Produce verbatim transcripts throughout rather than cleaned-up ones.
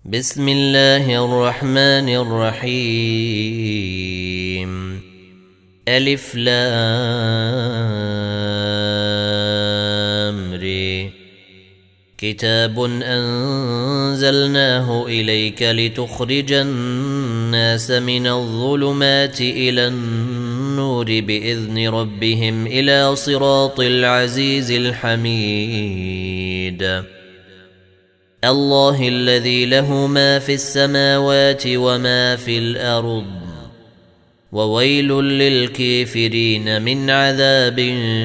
بسم الله الرحمن الرحيم. ألف لام ر. كتاب أنزلناه إليك لتخرج الناس من الظلمات إلى النور بإذن ربهم إلى صراط العزيز الحميد. الله الذي له ما في السماوات وما في الأرض، وويل للكافرين من عذاب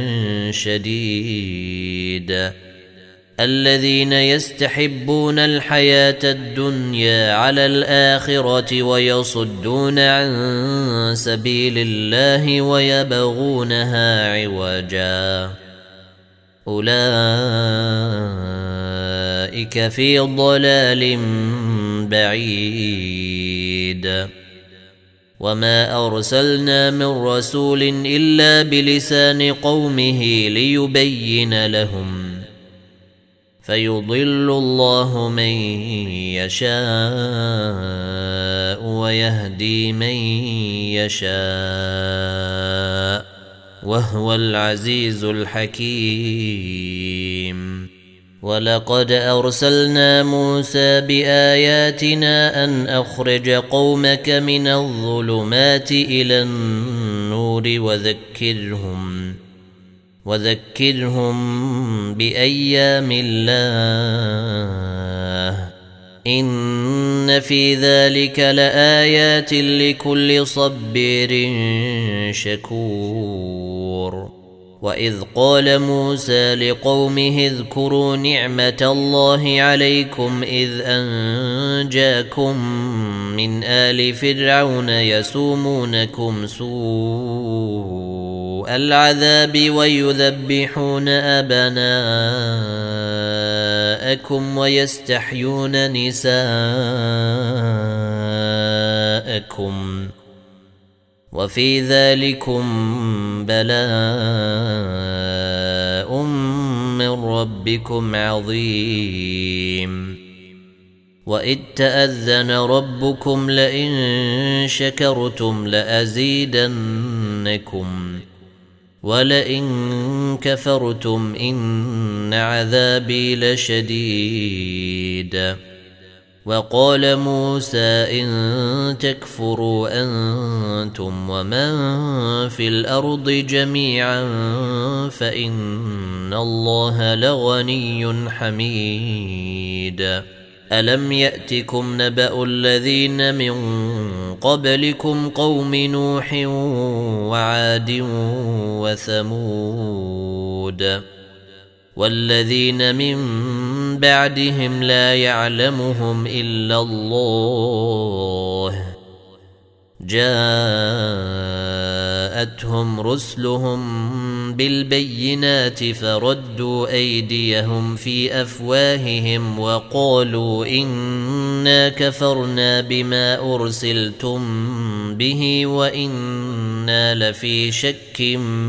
شديد. الذين يستحبون الحياة الدنيا على الآخرة ويصدون عن سبيل الله ويبغونها عوجا، أولئك في ضلال بعيد. وما أرسلنا من رسول إلا بلسان قومه ليبين لهم، فيضل الله من يشاء ويهدي من يشاء، وهو العزيز الحكيم. ولقد أرسلنا موسى بآياتنا أن أخرج قومك من الظلمات إلى النور وذكرهم وذكرهم بأيام الله، إن في ذلك لآيات لكل صبير شكور. وإذ قال موسى لقومه اذكروا نعمة الله عليكم إذ أنجاكم من آل فرعون يسومونكم سوء العذاب ويذبحون أبناءكم ويستحيون نساءكم، وفي ذلكم بلاء من ربكم عظيم. وإذ تأذن ربكم لئن شكرتم لأزيدنكم ولئن كفرتم إن عذابي لشديد. وقال موسى إن تكفروا أنتم ومن في الأرض جميعا فإن الله لغني حميد. ألم يأتكم نبأ الذين من قبلكم قوم نوح وعاد وثمود والذين من بعدهم لا يعلمهم إلا الله، جاءتهم رسلهم بالبينات فردوا أيديهم في أفواههم وقالوا إنا كفرنا بما أرسلتم به وإنا لفي شك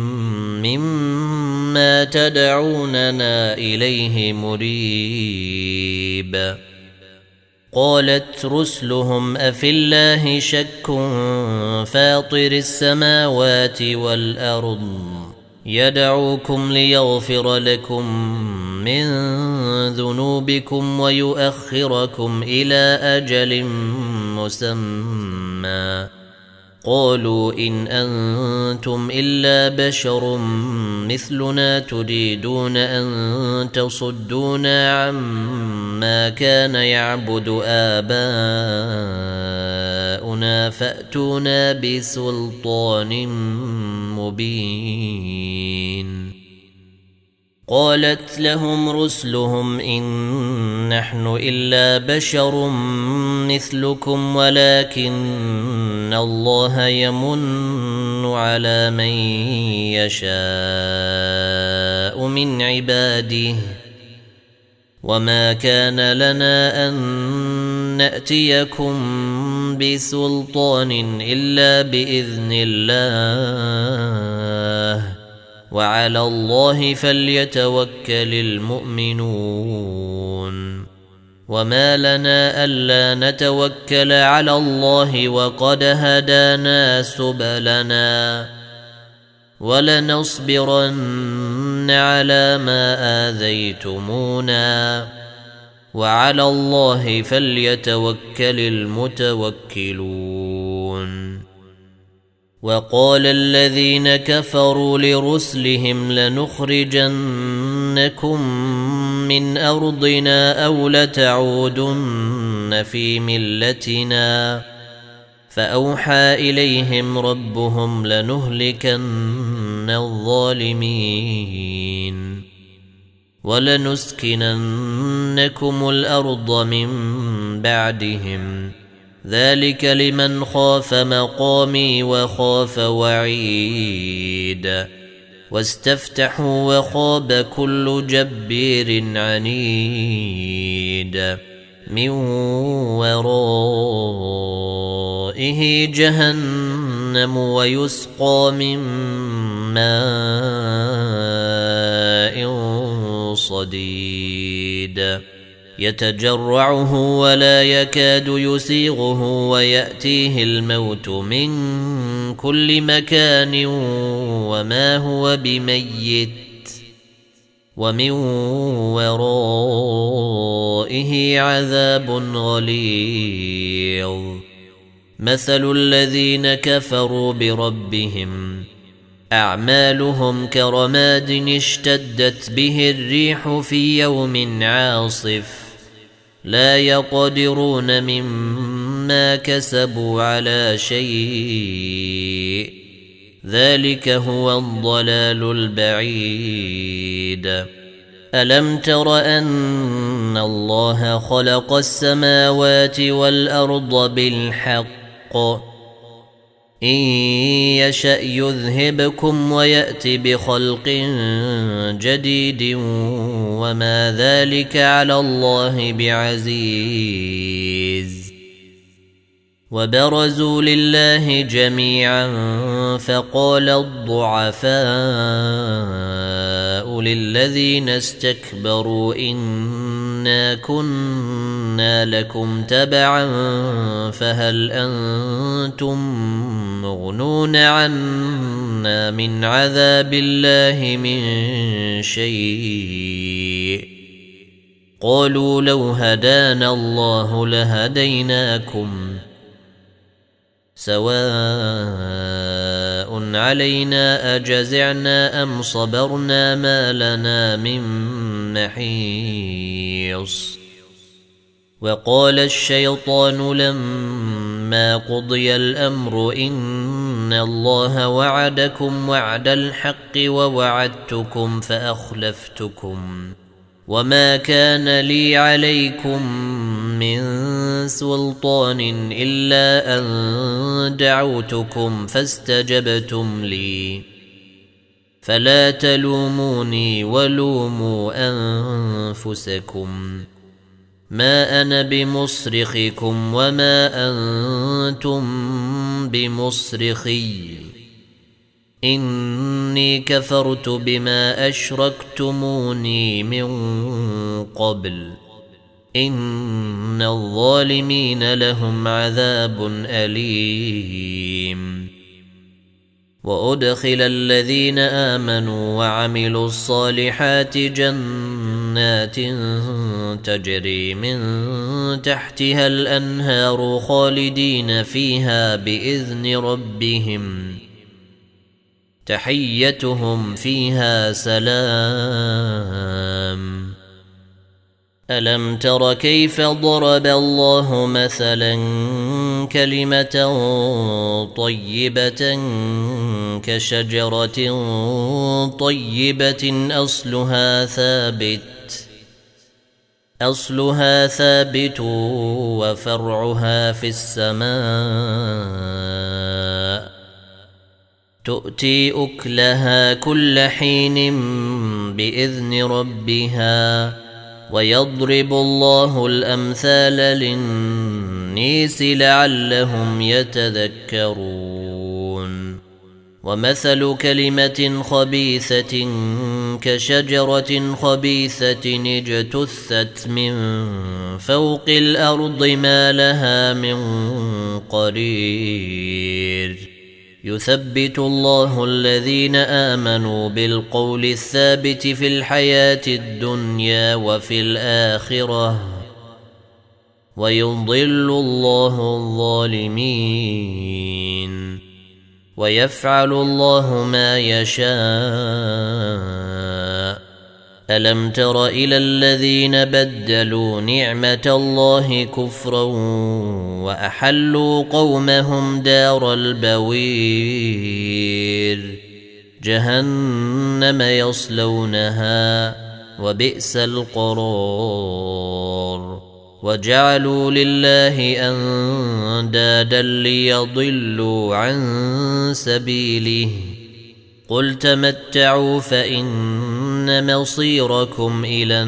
مما تدعوننا إليه مريب. قالت رسلهم أفي الله شك فاطر السماوات والأرض يدعوكم ليغفر لكم من ذنوبكم ويؤخركم إلى أجل مسمى. قالوا إن أنتم إلا بشر مثلنا تريدون أن تصدونا عما كان يعبد آباؤنا فأتونا بسلطان مبين. قالت لهم رسلهم إن نحن إلا بشر مثلكم ولكن الله يمن على من يشاء من عباده، وما كان لنا أن نأتيكم بسلطان إلا بإذن الله، وعلى الله فليتوكل المؤمنون. وما لنا ألا نتوكل على الله وقد هدانا سبلنا ولنصبرن على ما آذيتمونا وعلى الله فليتوكل المتوكلون. وقال الذين كفروا لرسلهم لنخرجنكم من أرضنا أو لتعودن في ملتنا فأوحى إليهم ربهم لنهلكن الظالمين ولنسكننكم الأرض من بعدهم ذلك لمن خاف مقامي وخاف وعيد واستفتحوا وخاب كل جبير عنيد من ورائه جهنم ويسقى من ماء صديد يتجرعه ولا يكاد يسيغه ويأتيه الموت من كل مكان وما هو بميت ومن ورائه عذاب غليظ. مثل الذين كفروا بربهم أعمالهم كرماد اشتدت به الريح في يوم عاصف لا يقدرون مما كسبوا على شيء ذلك هو الضلال البعيد. ألم تر أن الله خلق السماوات والأرض بالحق إن يشأ يذهبكم ويأت بخلق جديد وما ذلك على الله بعزيز. وبرزوا لله جميعا فقال الضعفاء للذين استكبروا إنا كنا لكم تبعا فهل أنتم مغنون عنا من عذاب الله من شيء قالوا لو هدانا الله لهديناكم سواء علينا أجزعنا أم صبرنا ما لنا من محيص. وقال الشيطان لما قضي الأمر إن الله وعدكم وعد الحق ووعدتكم فأخلفتكم وما كان لي عليكم من سلطان إلا أن دعوتكم فاستجبتم لي فلا تلوموني ولوموا أنفسكم ما أنا بمصرخكم وما أنتم بمصرخي إني كفرت بما أشركتموني من قبل إن الظالمين لهم عذاب أليم. وأدخل الذين آمنوا وعملوا الصالحات جنات تجري من تحتها الأنهار خالدين فيها بإذن ربهم تحيتهم فيها سلام. ألم تر كيف ضرب الله مثلا كلمة طيبة كشجرة طيبة أصلها ثابت أصلها ثابت وفرعها في السماء تؤتي أكلها كل حين بإذن ربها ويضرب الله الأمثال للناس لعلهم يتذكرون. ومثل كلمة خبيثة كشجرة خبيثة اجتثت من فوق الأرض ما لها من قرير يثبت الله الذين آمنوا بالقول الثابت في الحياة الدنيا وفي الآخرة ويضل الله الظالمين ويفعل الله ما يشاء. ألم تر إلى الذين بدلوا نعمة الله كفرا وأحلوا قومهم دار البوير جهنم يصلونها وبئس القرار وجعلوا لله أندادا ليضلوا عن سبيله قل تمتعوا فإن مصيركم إلى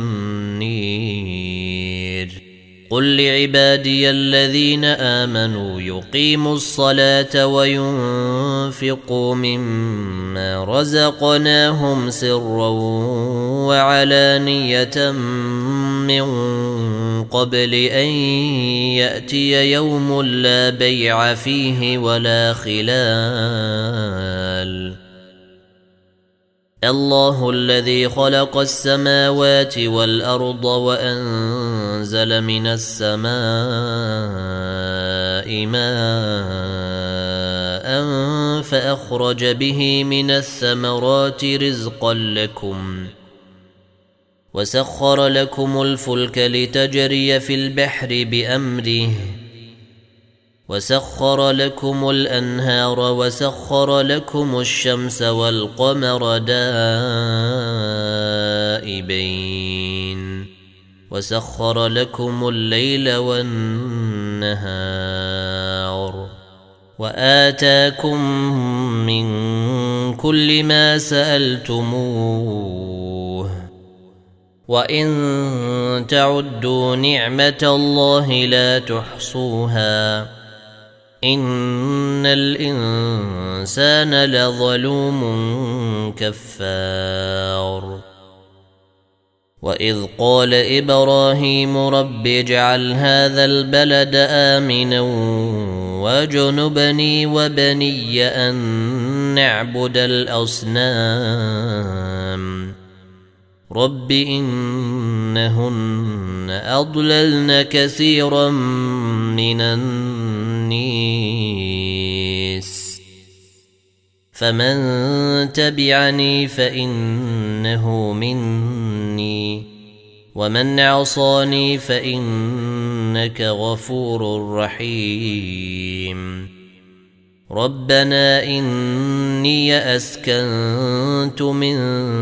النير قل لعبادي الذين آمنوا يقيموا الصلاة وينفقوا مما رزقناهم سرا وعلانية من قبل أن يأتي يوم لا بيع فيه ولا خلال الله الذي خلق السماوات والأرض وأنزل من السماء ماء فأخرج به من الثمرات رزقا لكم وسخر لكم الفلك لتجري في البحر بأمره وسخر لكم الأنهار وسخر لكم الشمس والقمر دائبين وسخر لكم الليل والنهار وآتاكم من كل ما سألتموه وإن تعدوا نعمة الله لا تحصوها إن الإنسان لظلوم كفار وإذ قال إبراهيم رب اجعل هذا البلد آمنا واجنبني وبني أن نعبد الأصنام رب إنهن أضللن كثيرا من الناس فمن تبعني فإنه مني ومن عصاني فإنك غفور رحيم ربنا إني أسكنت من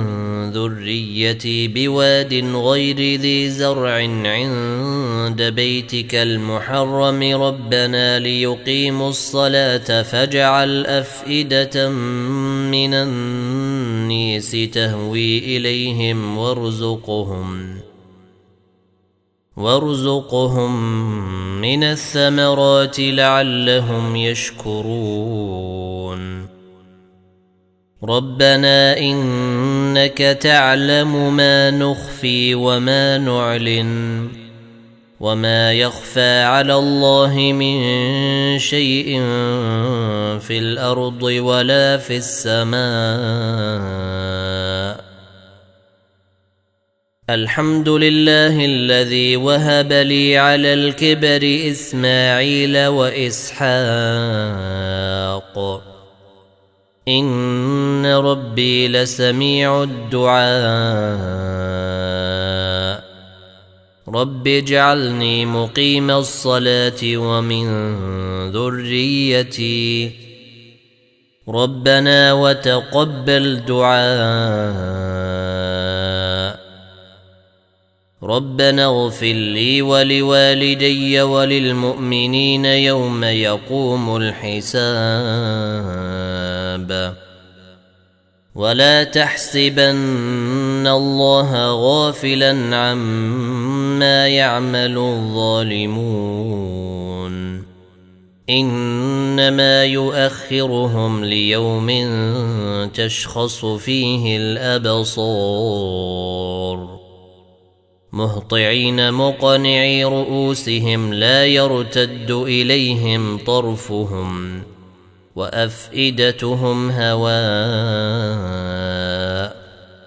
ذريتي بواد غير ذي زرع عند بيتك المحرم ربنا ليقيموا الصلاة فاجعل أفئدة من الناس تهوي إليهم وارزقهم وارزقهم من الثمرات لعلهم يشكرون ربنا إنك تعلم ما نخفي وما نعلن وما يخفى على الله من شيء في الأرض ولا في السماء الحمد لله الذي وهب لي على الكبر إسماعيل وإسحاق إن ربي لسميع الدعاء رب اجعلني مقيم الصلاة ومن ذريتي ربنا وتقبل دعاء ربنا اغفر لي ولوالدي وللمؤمنين يوم يقوم الحساب ولا تحسبن الله غافلا عما يعمل الظالمون إنما يؤخرهم ليوم تشخص فيه الأبصار مهطعين مقنعي رؤوسهم لا يرتد إليهم طرفهم وأفئدتهم هواء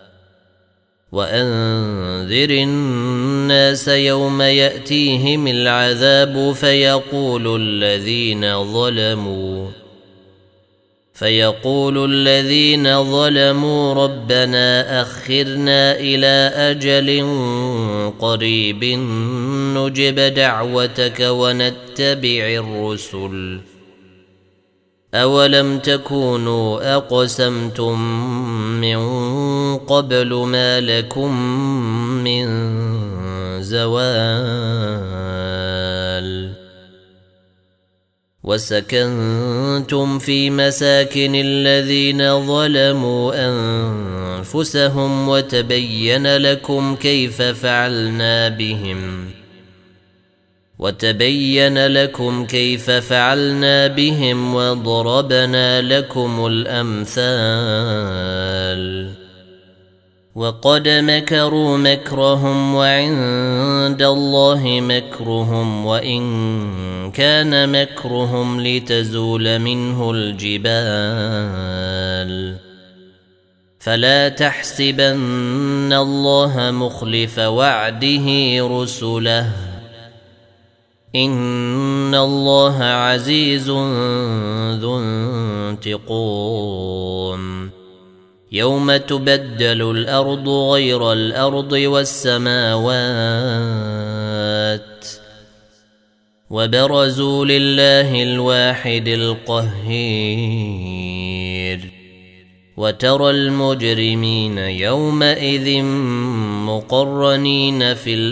وأنذر الناس يوم يأتيهم العذاب فيقول الذين ظلموا فيقول الذين ظلموا ربنا أخرنا إلى أجل قريب نجب دعوتك ونتبع الرسل أولم تكونوا أقسمتم من قبل ما لكم من زوال وسكنتم في مساكن الذين ظلموا أنفسهم وتبين لكم كيف فعلنا بهم وتبين لكم كيف فعلنا بهم وضربنا لكم الأمثال وقد مكروا مكرهم وعند الله مكرهم وإن كان مكرهم لتزول منه الجبال فلا تحسبن الله مخلف وعده رسله إن الله عزيز ذو انتقام يوم تبدل الأرض غير الأرض والسماوات وبرزوا لله الواحد القهير وترى المجرمين يومئذ مقرنين في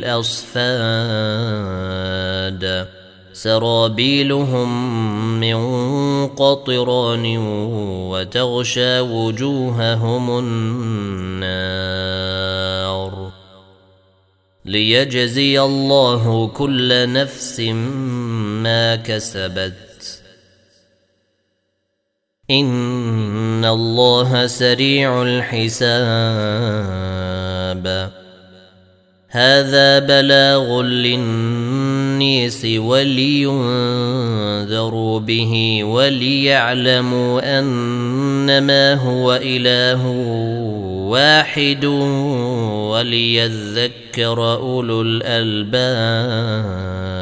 الأصفاد سرابيلهم من قطران وتغشى وجوههم النار ليجزي الله كل نفس ما كسبت إن الله سريع الحساب هذا بلاغ للناس ولينذروا به وليعلموا أنما هو إله واحد وليذكر أولو الألباب.